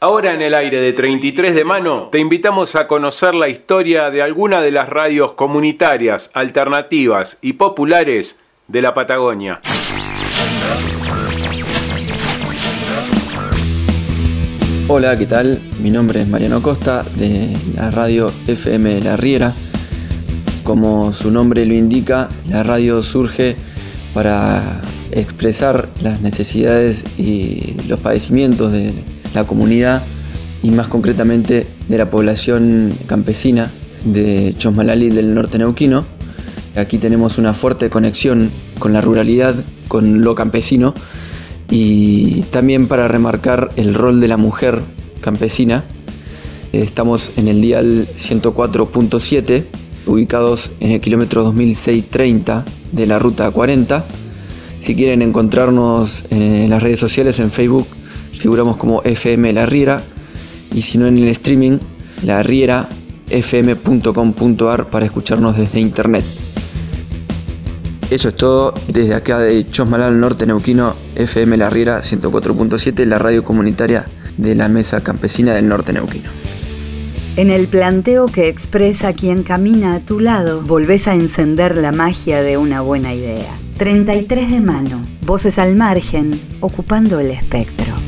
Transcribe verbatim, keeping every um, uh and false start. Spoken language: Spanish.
Ahora en el aire de treinta y tres de mano te invitamos a conocer la historia de alguna de las radios comunitarias, alternativas y populares de la Patagonia. Hola, ¿qué tal? Mi nombre es Mariano Costa de la radio F M de La Riera. Como su nombre lo indica, la radio surge para expresar las necesidades y los padecimientos de la comunidad y más concretamente de la población campesina de Chosmalali del norte neuquino. Aquí tenemos una fuerte conexión con la ruralidad, con lo campesino y también para remarcar el rol de la mujer campesina. Estamos en el dial ciento cuatro punto siete, ubicados en el kilómetro dos mil seiscientos treinta de la ruta cuarenta. Si quieren encontrarnos en las redes sociales, en Facebook figuramos como F M La Riera, y si no en el streaming, la riera f m punto com punto a r para escucharnos desde internet. Eso es todo desde acá de Chosmalal Norte Neuquino, F M La Riera ciento cuatro punto siete, la radio comunitaria de la Mesa Campesina del Norte Neuquino. En el planteo que expresa quien camina a tu lado, volvés a encender la magia de una buena idea. treinta y tres de mano, voces al margen, ocupando el espectro.